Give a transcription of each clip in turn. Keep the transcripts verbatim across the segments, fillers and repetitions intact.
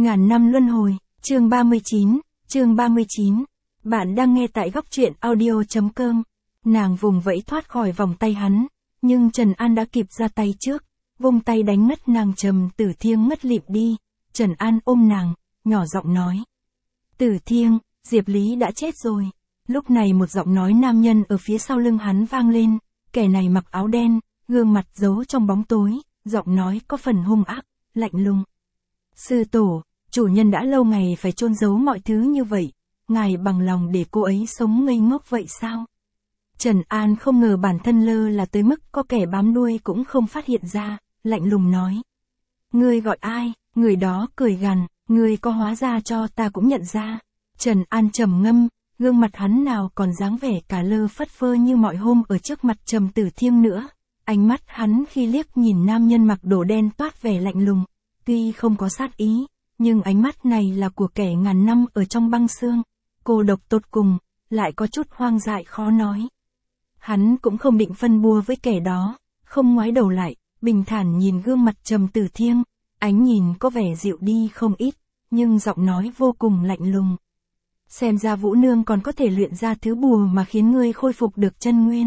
Ngàn năm luân hồi, chương ba mươi chín, chương ba mươi chín. Bạn đang nghe tại góc truyện audio.com. Nàng vùng vẫy thoát khỏi vòng tay hắn, nhưng Trần An đã kịp ra tay trước, vung tay đánh ngất nàng. Trầm Tử Thiêng ngất lịm đi. Trần An ôm nàng, nhỏ giọng nói: Tử Thiêng, Diệp Lý đã chết rồi. Lúc này một giọng nói nam nhân ở phía sau lưng hắn vang lên, kẻ này mặc áo đen, gương mặt giấu trong bóng tối, giọng nói có phần hung ác, lạnh lùng. Sư tổ, chủ nhân đã lâu ngày phải chôn giấu mọi thứ như vậy, ngài bằng lòng để cô ấy sống ngây ngốc vậy sao? Trần An không ngờ bản thân lơ là tới mức có kẻ bám đuôi cũng không phát hiện ra, lạnh lùng nói: Ngươi gọi ai? Người đó cười gằn: Ngươi có hóa ra cho ta cũng nhận ra. Trần An trầm ngâm, gương mặt hắn nào còn dáng vẻ cả lơ phất phơ như mọi hôm ở trước mặt Trầm Tử Thiêng nữa. Ánh mắt hắn khi liếc nhìn nam nhân mặc đồ đen toát vẻ lạnh lùng, tuy không có sát ý, nhưng ánh mắt này là của kẻ ngàn năm ở trong băng xương, cô độc tột cùng, lại có chút hoang dại khó nói. Hắn cũng không định phân bua với kẻ đó, không ngoái đầu lại, bình thản nhìn gương mặt Trầm Tử Thiêng, ánh nhìn có vẻ dịu đi không ít, nhưng giọng nói vô cùng lạnh lùng. Xem ra Vũ Nương còn có thể luyện ra thứ bùa mà khiến ngươi khôi phục được chân nguyên.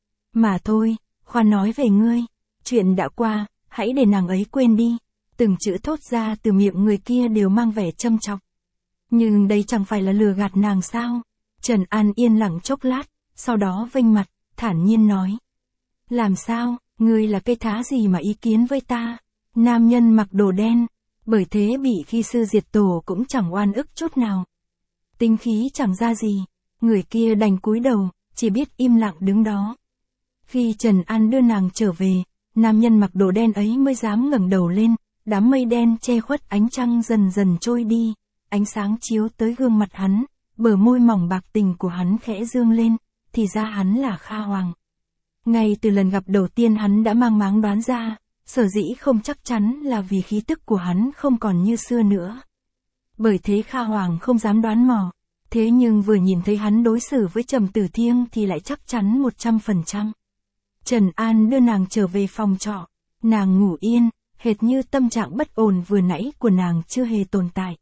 Mà thôi, khoan nói về ngươi, chuyện đã qua, hãy để nàng ấy quên đi. Từng chữ thốt ra từ miệng người kia đều mang vẻ châm chọc. Nhưng đây chẳng phải là lừa gạt nàng sao? Trần An yên lặng chốc lát, sau đó vênh mặt, thản nhiên nói: Làm sao, ngươi là cây thá gì mà ý kiến với ta? Nam nhân mặc đồ đen, bởi thế bị khi sư diệt tổ cũng chẳng oan ức chút nào. Tinh khí chẳng ra gì, người kia đành cúi đầu, chỉ biết im lặng đứng đó. Khi Trần An đưa nàng trở về, nam nhân mặc đồ đen ấy mới dám ngẩng đầu lên. Đám mây đen che khuất ánh trăng dần dần trôi đi, ánh sáng chiếu tới gương mặt hắn, bờ môi mỏng bạc tình của hắn khẽ dương lên, thì ra hắn là Kha Hoàng. Ngay từ lần gặp đầu tiên hắn đã mang máng đoán ra, sở dĩ không chắc chắn là vì khí tức của hắn không còn như xưa nữa. Bởi thế Kha Hoàng không dám đoán mò, thế nhưng vừa nhìn thấy hắn đối xử với Trầm Tử Thiêng thì lại chắc chắn một trăm phần trăm. Trần An đưa nàng trở về phòng trọ, nàng ngủ yên, hệt như tâm trạng bất ổn vừa nãy của nàng chưa hề tồn tại.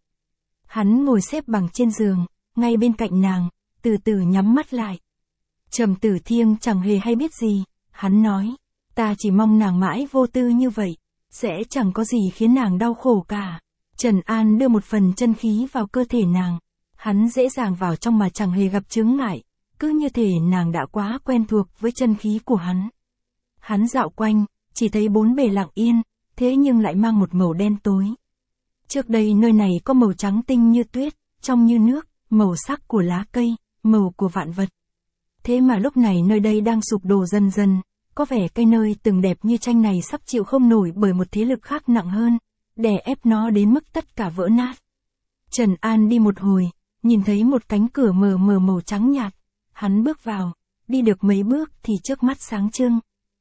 Hắn ngồi xếp bằng trên giường, ngay bên cạnh nàng, từ từ nhắm mắt lại. Trầm Tử Thiêng chẳng hề hay biết gì, hắn nói: Ta chỉ mong nàng mãi vô tư như vậy, sẽ chẳng có gì khiến nàng đau khổ cả. Trần An đưa một phần chân khí vào cơ thể nàng, hắn dễ dàng vào trong mà chẳng hề gặp chướng ngại, cứ như thể nàng đã quá quen thuộc với chân khí của hắn. Hắn dạo quanh, chỉ thấy bốn bề lặng yên, thế nhưng lại mang một màu đen tối. Trước đây nơi này có màu trắng tinh như tuyết, trong như nước, màu sắc của lá cây, màu của vạn vật. Thế mà lúc này nơi đây đang sụp đổ dần dần, có vẻ cây nơi từng đẹp như tranh này sắp chịu không nổi bởi một thế lực khác nặng hơn, đè ép nó đến mức tất cả vỡ nát. Trần An đi một hồi, nhìn thấy một cánh cửa mờ mờ màu trắng nhạt, hắn bước vào, đi được mấy bước thì trước mắt sáng trưng.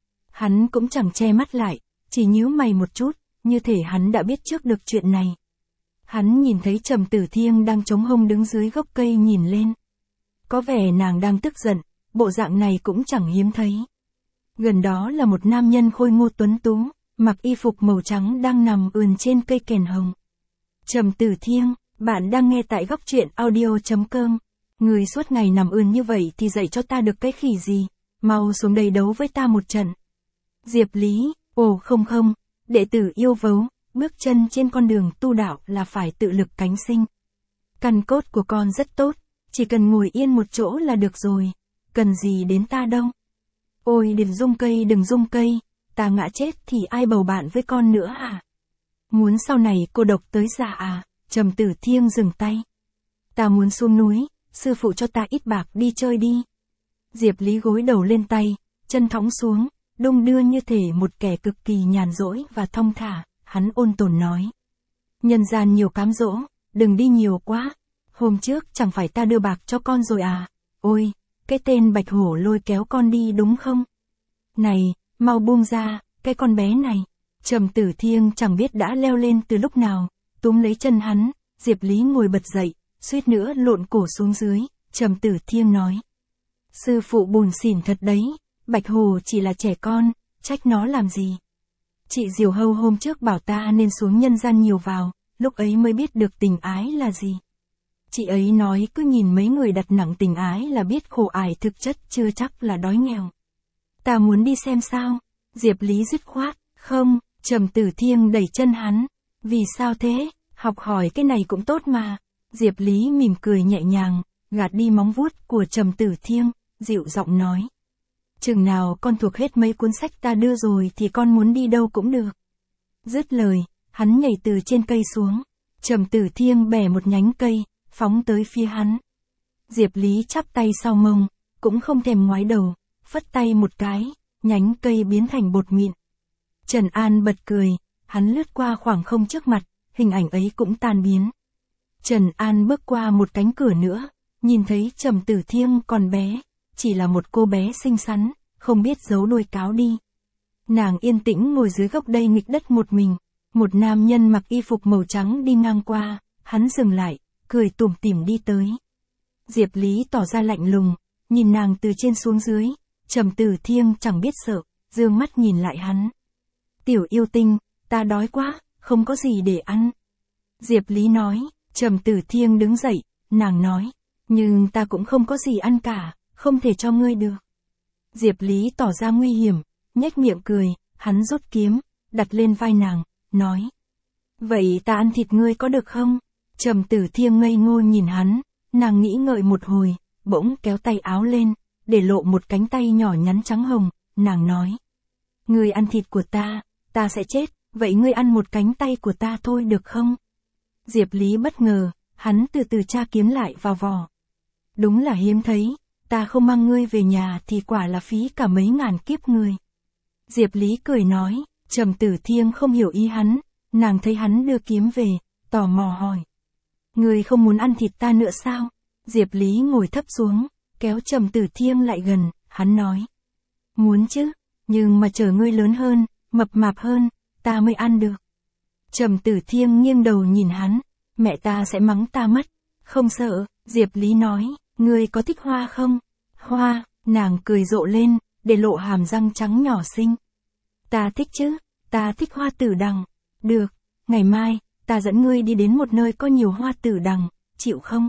Hắn cũng chẳng che mắt lại, chỉ nhíu mày một chút, như thể hắn đã biết trước được chuyện này. Hắn nhìn thấy Trầm Tử Thiêng đang chống hông đứng dưới gốc cây nhìn lên. Có vẻ nàng đang tức giận, bộ dạng này cũng chẳng hiếm thấy. Gần đó là một nam nhân khôi ngô tuấn tú, mặc y phục màu trắng đang nằm ườn trên cây kèn hồng. Trầm Tử Thiêng, bạn đang nghe tại góc truyện audio.com. Người suốt ngày nằm ườn như vậy thì dạy cho ta được cái khỉ gì, mau xuống đây đấu với ta một trận. Diệp Lý: Ồ không không, đệ tử yêu vấu, bước chân trên con đường tu đạo là phải tự lực cánh sinh. Căn cốt của con rất tốt, chỉ cần ngồi yên một chỗ là được rồi, cần gì đến ta đâu. Ôi đừng rung cây đừng rung cây, ta ngã chết thì ai bầu bạn với con nữa à? Muốn sau này cô độc tới già à? Trầm Tử Thiêng dừng tay. Ta muốn xuống núi, sư phụ cho ta ít bạc đi chơi đi. Diệp Lý gối đầu lên tay, chân thõng xuống, đung đưa như thể một kẻ cực kỳ nhàn rỗi và thong thả, hắn ôn tồn nói: Nhân gian nhiều cám dỗ, đừng đi nhiều quá. Hôm trước chẳng phải ta đưa bạc cho con rồi à? Ôi, cái tên bạch hổ lôi kéo con đi đúng không? Này, mau buông ra, cái con bé này. Trầm Tử Thiêng chẳng biết đã leo lên từ lúc nào, túm lấy chân hắn, Diệp Lý ngồi bật dậy, suýt nữa lộn cổ xuống dưới. Trầm Tử Thiêng nói: Sư phụ bùn xỉn thật đấy. Bạch Hồ chỉ là trẻ con, trách nó làm gì. Chị Diều Hâu hôm trước bảo ta nên xuống nhân gian nhiều vào, lúc ấy mới biết được tình ái là gì. Chị ấy nói cứ nhìn mấy người đặt nặng tình ái là biết khổ ải, thực chất chưa chắc là đói nghèo. Ta muốn đi xem sao? Diệp Lý dứt khoát. Không, Trầm Tử Thiêng đẩy chân hắn. Vì sao thế? Học hỏi cái này cũng tốt mà. Diệp Lý mỉm cười nhẹ nhàng, gạt đi móng vuốt của Trầm Tử Thiêng, dịu giọng nói. Chừng nào con thuộc hết mấy cuốn sách ta đưa rồi thì con muốn đi đâu cũng được. Dứt lời, hắn nhảy từ trên cây xuống. Trầm Tử Thiêng bẻ một nhánh cây, phóng tới phía hắn. Diệp Lý chắp tay sau mông, cũng không thèm ngoái đầu, phất tay một cái, nhánh cây biến thành bột mịn. Trần An bật cười, hắn lướt qua khoảng không trước mặt, hình ảnh ấy cũng tan biến. Trần An bước qua một cánh cửa nữa, nhìn thấy Trầm Tử Thiêng còn bé, chỉ là một cô bé xinh xắn, không biết giấu đuôi cáo đi. Nàng yên tĩnh ngồi dưới gốc cây nghịch đất một mình, một nam nhân mặc y phục màu trắng đi ngang qua, hắn dừng lại, cười tủm tỉm đi tới. Diệp Lý tỏ ra lạnh lùng, nhìn nàng từ trên xuống dưới, Trầm Tử Thiêng chẳng biết sợ, dương mắt nhìn lại hắn. Tiểu yêu tinh, ta đói quá, không có gì để ăn. Diệp Lý nói. Trầm Tử Thiêng đứng dậy, nàng nói, nhưng ta cũng không có gì ăn cả, không thể cho ngươi được. Diệp Lý tỏ ra nguy hiểm, nhếch miệng cười, hắn rút kiếm, đặt lên vai nàng, nói. Vậy ta ăn thịt ngươi có được không? Trầm Tử Thiêng ngây ngô nhìn hắn, nàng nghĩ ngợi một hồi, bỗng kéo tay áo lên, để lộ một cánh tay nhỏ nhắn trắng hồng, nàng nói. Ngươi ăn thịt của ta, ta sẽ chết, vậy ngươi ăn một cánh tay của ta thôi được không? Diệp Lý bất ngờ, hắn từ từ tra kiếm lại vào vỏ. Đúng là hiếm thấy, ta không mang ngươi về nhà thì quả là phí cả mấy ngàn kiếp người. Diệp Lý cười nói, Trầm Tử Thiêng không hiểu ý hắn, nàng thấy hắn đưa kiếm về, tò mò hỏi. Ngươi không muốn ăn thịt ta nữa sao? Diệp Lý ngồi thấp xuống, kéo Trầm Tử Thiêng lại gần, hắn nói. Muốn chứ, nhưng mà chờ ngươi lớn hơn, mập mạp hơn, ta mới ăn được. Trầm Tử Thiêng nghiêng đầu nhìn hắn, mẹ ta sẽ mắng ta mất. Không sợ, Diệp Lý nói, ngươi có thích hoa không? Hoa, nàng cười rộ lên, để lộ hàm răng trắng nhỏ xinh. Ta thích chứ, ta thích hoa tử đằng. Được, ngày mai, ta dẫn ngươi đi đến một nơi có nhiều hoa tử đằng, chịu không?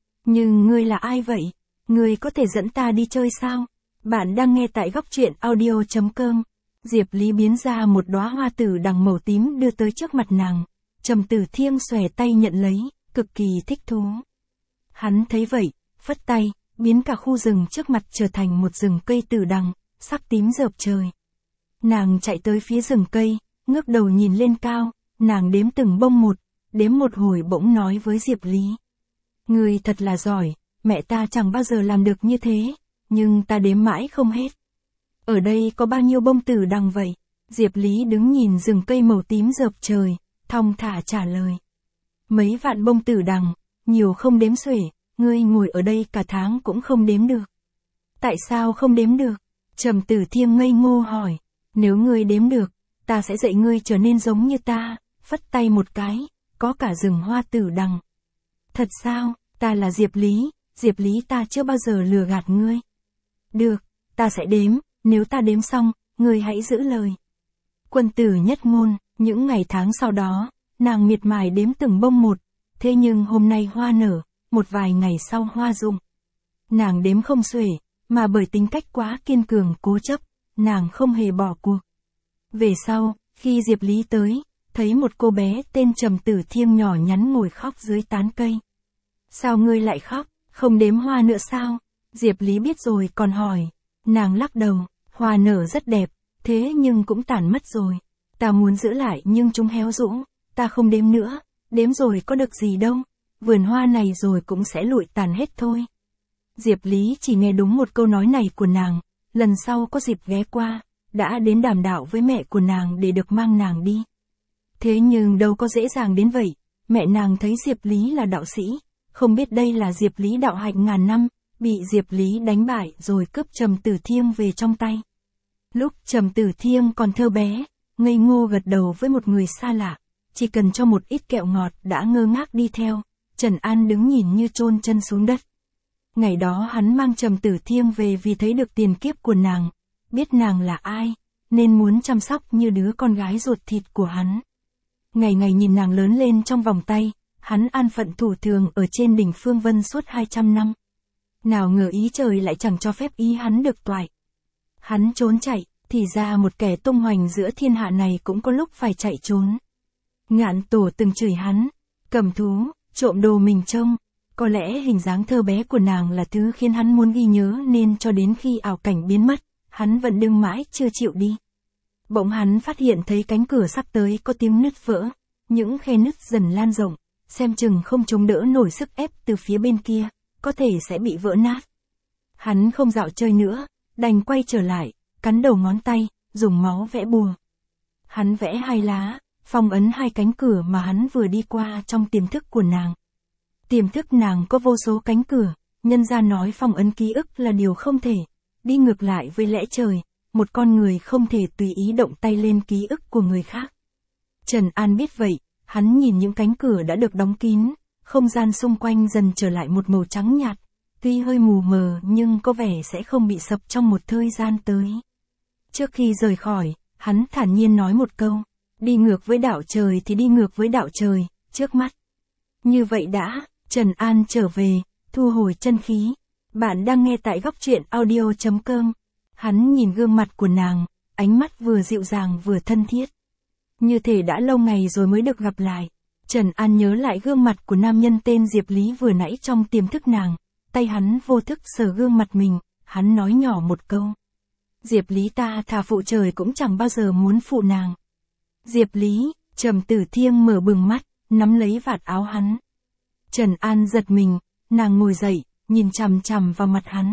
Nhưng ngươi là ai vậy? Ngươi có thể dẫn ta đi chơi sao? Bạn đang nghe tại góc truyện audio chấm com. Diệp Lý biến ra một đóa hoa tử đằng màu tím đưa tới trước mặt nàng. Trầm Tử Thiêng xòe tay nhận lấy, cực kỳ thích thú. Hắn thấy vậy, phất tay, biến cả khu rừng trước mặt trở thành một rừng cây tử đằng, sắc tím rợp trời. Nàng chạy tới phía rừng cây, ngước đầu nhìn lên cao, nàng đếm từng bông một, đếm một hồi bỗng nói với Diệp Lý. Ngươi thật là giỏi, mẹ ta chẳng bao giờ làm được như thế, nhưng ta đếm mãi không hết. Ở đây có bao nhiêu bông tử đằng vậy? Diệp Lý đứng nhìn rừng cây màu tím rợp trời, thong thả trả lời. Mấy vạn bông tử đằng, nhiều không đếm xuể, ngươi ngồi ở đây cả tháng cũng không đếm được. Tại sao không đếm được? Trầm Tử Thiêng ngây ngô hỏi. Nếu ngươi đếm được, ta sẽ dạy ngươi trở nên giống như ta, phất tay một cái, có cả rừng hoa tử đằng. Thật sao, ta là Diệp Lý, Diệp Lý ta chưa bao giờ lừa gạt ngươi. Được, ta sẽ đếm, nếu ta đếm xong, ngươi hãy giữ lời. Quân tử nhất ngôn, những ngày tháng sau đó, nàng miệt mài đếm từng bông một, thế nhưng hôm nay hoa nở, một vài ngày sau hoa rụng. Nàng đếm không xuể, mà bởi tính cách quá kiên cường cố chấp, nàng không hề bỏ cuộc. Về sau, khi Diệp Lý tới, thấy một cô bé tên Trầm Tử Thiêng nhỏ nhắn ngồi khóc dưới tán cây. Sao ngươi lại khóc, không đếm hoa nữa sao? Diệp Lý biết rồi còn hỏi. Nàng lắc đầu, hoa nở rất đẹp, thế nhưng cũng tàn mất rồi. Ta muốn giữ lại nhưng chúng héo rũ, ta không đếm nữa, đếm rồi có được gì đâu, vườn hoa này rồi cũng sẽ lụi tàn hết thôi. Diệp Lý chỉ nghe đúng một câu nói này của nàng, lần sau có dịp ghé qua, đã đến đàm đạo với mẹ của nàng để được mang nàng đi. Thế nhưng đâu có dễ dàng đến vậy, mẹ nàng thấy Diệp Lý là đạo sĩ, không biết đây là Diệp Lý đạo hạnh ngàn năm, bị Diệp Lý đánh bại rồi cướp Trầm Tử Thiêng về trong tay. Lúc Trầm Tử Thiêng còn thơ bé, ngây ngô gật đầu với một người xa lạ, chỉ cần cho một ít kẹo ngọt đã ngơ ngác đi theo, Trần An đứng nhìn như chôn chân xuống đất. Ngày đó hắn mang Trầm Tử Thiêng về vì thấy được tiền kiếp của nàng, biết nàng là ai, nên muốn chăm sóc như đứa con gái ruột thịt của hắn. ngày ngày nhìn nàng lớn lên trong vòng tay, hắn an phận thủ thường ở trên đỉnh Phương Vân suốt hai trăm năm. Nào ngờ ý trời lại chẳng cho phép ý hắn được toại. Hắn trốn chạy, thì ra một kẻ tung hoành giữa thiên hạ này cũng có lúc phải chạy trốn. Ngạn Tổ từng chửi hắn, cầm thú, trộm đồ mình trông, có lẽ hình dáng thơ bé của nàng là thứ khiến hắn muốn ghi nhớ nên cho đến khi ảo cảnh biến mất, hắn vẫn đương mãi chưa chịu đi. Bỗng hắn phát hiện thấy cánh cửa sắp tới có tiếng nứt vỡ, những khe nứt dần lan rộng, xem chừng không chống đỡ nổi sức ép từ phía bên kia, có thể sẽ bị vỡ nát. Hắn không dạo chơi nữa, đành quay trở lại, cắn đầu ngón tay, dùng máu vẽ bùa. Hắn vẽ hai lá, phong ấn hai cánh cửa mà hắn vừa đi qua trong tiềm thức của nàng. Tiềm thức nàng có vô số cánh cửa, nhân gia nói phong ấn ký ức là điều không thể, đi ngược lại với lẽ trời, một con người không thể tùy ý động tay lên ký ức của người khác. Trần An biết vậy, hắn nhìn những cánh cửa đã được đóng kín, không gian xung quanh dần trở lại một màu trắng nhạt, tuy hơi mù mờ nhưng có vẻ sẽ không bị sập trong một thời gian tới. Trước khi rời khỏi, hắn thản nhiên nói một câu, đi ngược với đạo trời thì đi ngược với đạo trời, trước mắt. Như vậy đã, Trần An trở về, thu hồi chân khí. Bạn đang nghe tại góc truyện audio chấm com. Hắn nhìn gương mặt của nàng, ánh mắt vừa dịu dàng vừa thân thiết. Như thể đã lâu ngày rồi mới được gặp lại. Trần An nhớ lại gương mặt của nam nhân tên Diệp Lý vừa nãy trong tiềm thức nàng, tay hắn vô thức sờ gương mặt mình, hắn nói nhỏ một câu. Diệp Lý ta thà phụ trời cũng chẳng bao giờ muốn phụ nàng. Diệp Lý, Trầm Tử Thiêng mở bừng mắt, nắm lấy vạt áo hắn. Trần An giật mình, nàng ngồi dậy, nhìn chằm chằm vào mặt hắn.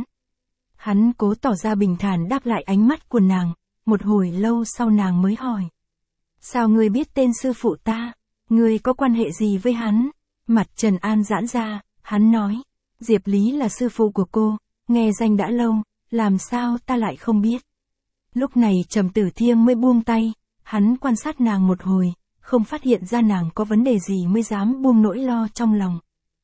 Hắn cố tỏ ra bình thản đáp lại ánh mắt của nàng, một hồi lâu sau nàng mới hỏi. Sao ngươi biết tên sư phụ ta? Ngươi có quan hệ gì với hắn? Mặt Trần An giãn ra, hắn nói. Diệp Lý là sư phụ của cô, nghe danh đã lâu, làm sao ta lại không biết? Lúc này Trầm Tử Thiêng mới buông tay, hắn quan sát nàng một hồi, không phát hiện ra nàng có vấn đề gì mới dám buông nỗi lo trong lòng.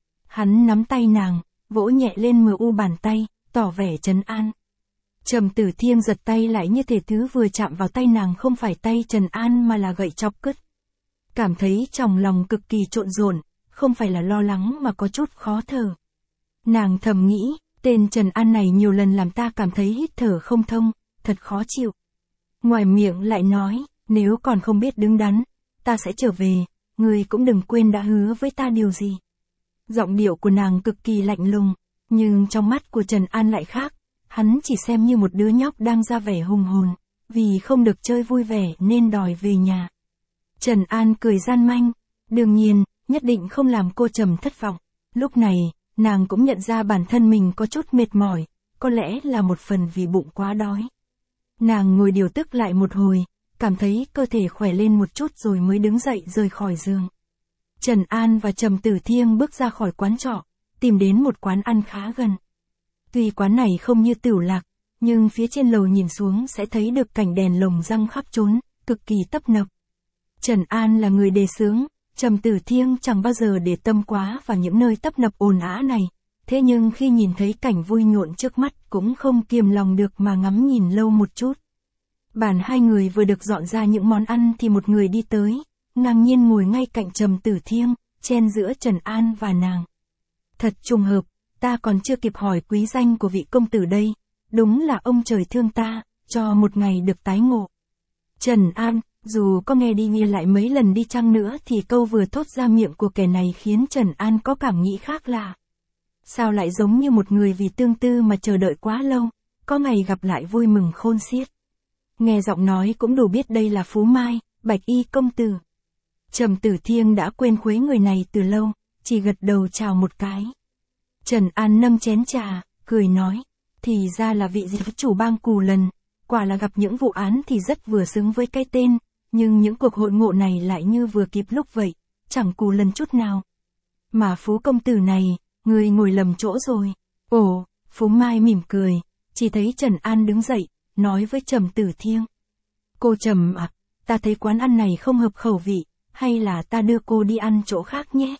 Hắn nắm tay nàng, vỗ nhẹ lên mờ u bàn tay, tỏ vẻ trấn an. Trầm Tử Thiêng giật tay lại như thể thứ vừa chạm vào tay nàng không phải tay Trần An mà là gậy chọc cứt. Cảm thấy trong lòng cực kỳ trộn rộn, không phải là lo lắng mà có chút khó thở. Nàng thầm nghĩ, tên Trần An này nhiều lần làm ta cảm thấy hít thở không thông, thật khó chịu. Ngoài miệng lại nói, nếu còn không biết đứng đắn, ta sẽ trở về, ngươi cũng đừng quên đã hứa với ta điều gì. Giọng điệu của nàng cực kỳ lạnh lùng, nhưng trong mắt của Trần An lại khác, hắn chỉ xem như một đứa nhóc đang ra vẻ hùng hồn, vì không được chơi vui vẻ nên đòi về nhà. Trần An cười gian manh, đương nhiên, nhất định không làm cô Trầm thất vọng. Lúc này, nàng cũng nhận ra bản thân mình có chút mệt mỏi, có lẽ là một phần vì bụng quá đói. Nàng ngồi điều tức lại một hồi, cảm thấy cơ thể khỏe lên một chút rồi mới đứng dậy rời khỏi giường. Trần An và Trầm Tử Thiêng bước ra khỏi quán trọ, tìm đến một quán ăn khá gần. Tuy quán này không như Tửu Lạc, nhưng phía trên lầu nhìn xuống sẽ thấy được cảnh đèn lồng răng khắp trốn, cực kỳ tấp nập. Trần An là người đề xướng, Trầm Tử Thiêng chẳng bao giờ để tâm quá vào những nơi tấp nập ồn ào này, thế nhưng khi nhìn thấy cảnh vui nhộn trước mắt cũng không kiềm lòng được mà ngắm nhìn lâu một chút. Bàn hai người vừa được dọn ra những món ăn thì một người đi tới, ngang nhiên ngồi ngay cạnh Trầm Tử Thiêng, chen giữa Trần An và nàng. Thật trùng hợp, ta còn chưa kịp hỏi quý danh của vị công tử đây, đúng là ông trời thương ta, cho một ngày được tái ngộ. Trần An, dù có nghe đi nghe lại mấy lần đi chăng nữa thì câu vừa thốt ra miệng của kẻ này khiến Trần An có cảm nghĩ khác lạ. Sao lại giống như một người vì tương tư mà chờ đợi quá lâu, có ngày gặp lại vui mừng khôn xiết. Nghe giọng nói cũng đủ biết đây là Phú Mai, Bạch Y công tử. Trầm Tử Thiêng đã quên khuấy người này từ lâu, chỉ gật đầu chào một cái. Trần An nâng chén trà, cười nói, thì ra là vị diệp chủ bang Cù Lần, quả là gặp những vụ án thì rất vừa xứng với cái tên, nhưng những cuộc hội ngộ này lại như vừa kịp lúc vậy, chẳng Cù Lần chút nào. Mà Phú công tử này, người ngồi lầm chỗ rồi. Ồ, Phú Mai mỉm cười, chỉ thấy Trần An đứng dậy, nói với Trầm Tử Thiêng. Cô Trầm à, ta thấy quán ăn này không hợp khẩu vị, hay là ta đưa cô đi ăn chỗ khác nhé?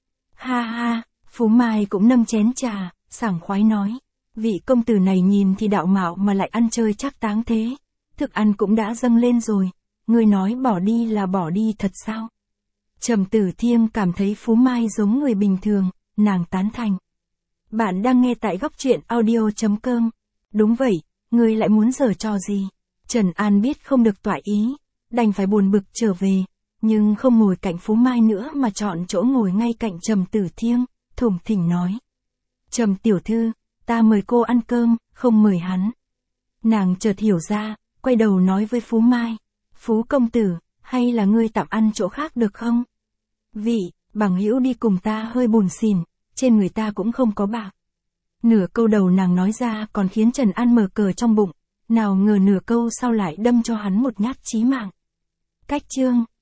Ha ha, Phú Mai cũng nâng chén trà, sảng khoái nói. Vị công tử này nhìn thì đạo mạo mà lại ăn chơi chắc táng thế. Thức ăn cũng đã dâng lên rồi, người nói bỏ đi là bỏ đi thật sao? Trầm Tử Thiêm cảm thấy Phú Mai giống người bình thường, nàng tán thành. Bạn đang nghe tại góc truyện audio chấm com. Đúng vậy, ngươi lại muốn giở trò gì? Trần An biết không được toại ý, đành phải buồn bực trở về, nhưng không ngồi cạnh Phú Mai nữa mà chọn chỗ ngồi ngay cạnh Trầm Tử Thiêm, thủng thỉnh nói. Trầm tiểu thư, ta mời cô ăn cơm, không mời hắn. Nàng chợt hiểu ra, quay đầu nói với Phú Mai. Phú công tử, hay là ngươi tạm ăn chỗ khác được không? Vị, bằng hữu đi cùng ta hơi buồn xỉn, trên người ta cũng không có bạc. Nửa câu đầu nàng nói ra còn khiến Trần An mờ cờ trong bụng, nào ngờ nửa câu sau lại đâm cho hắn một nhát chí mạng. Cách chương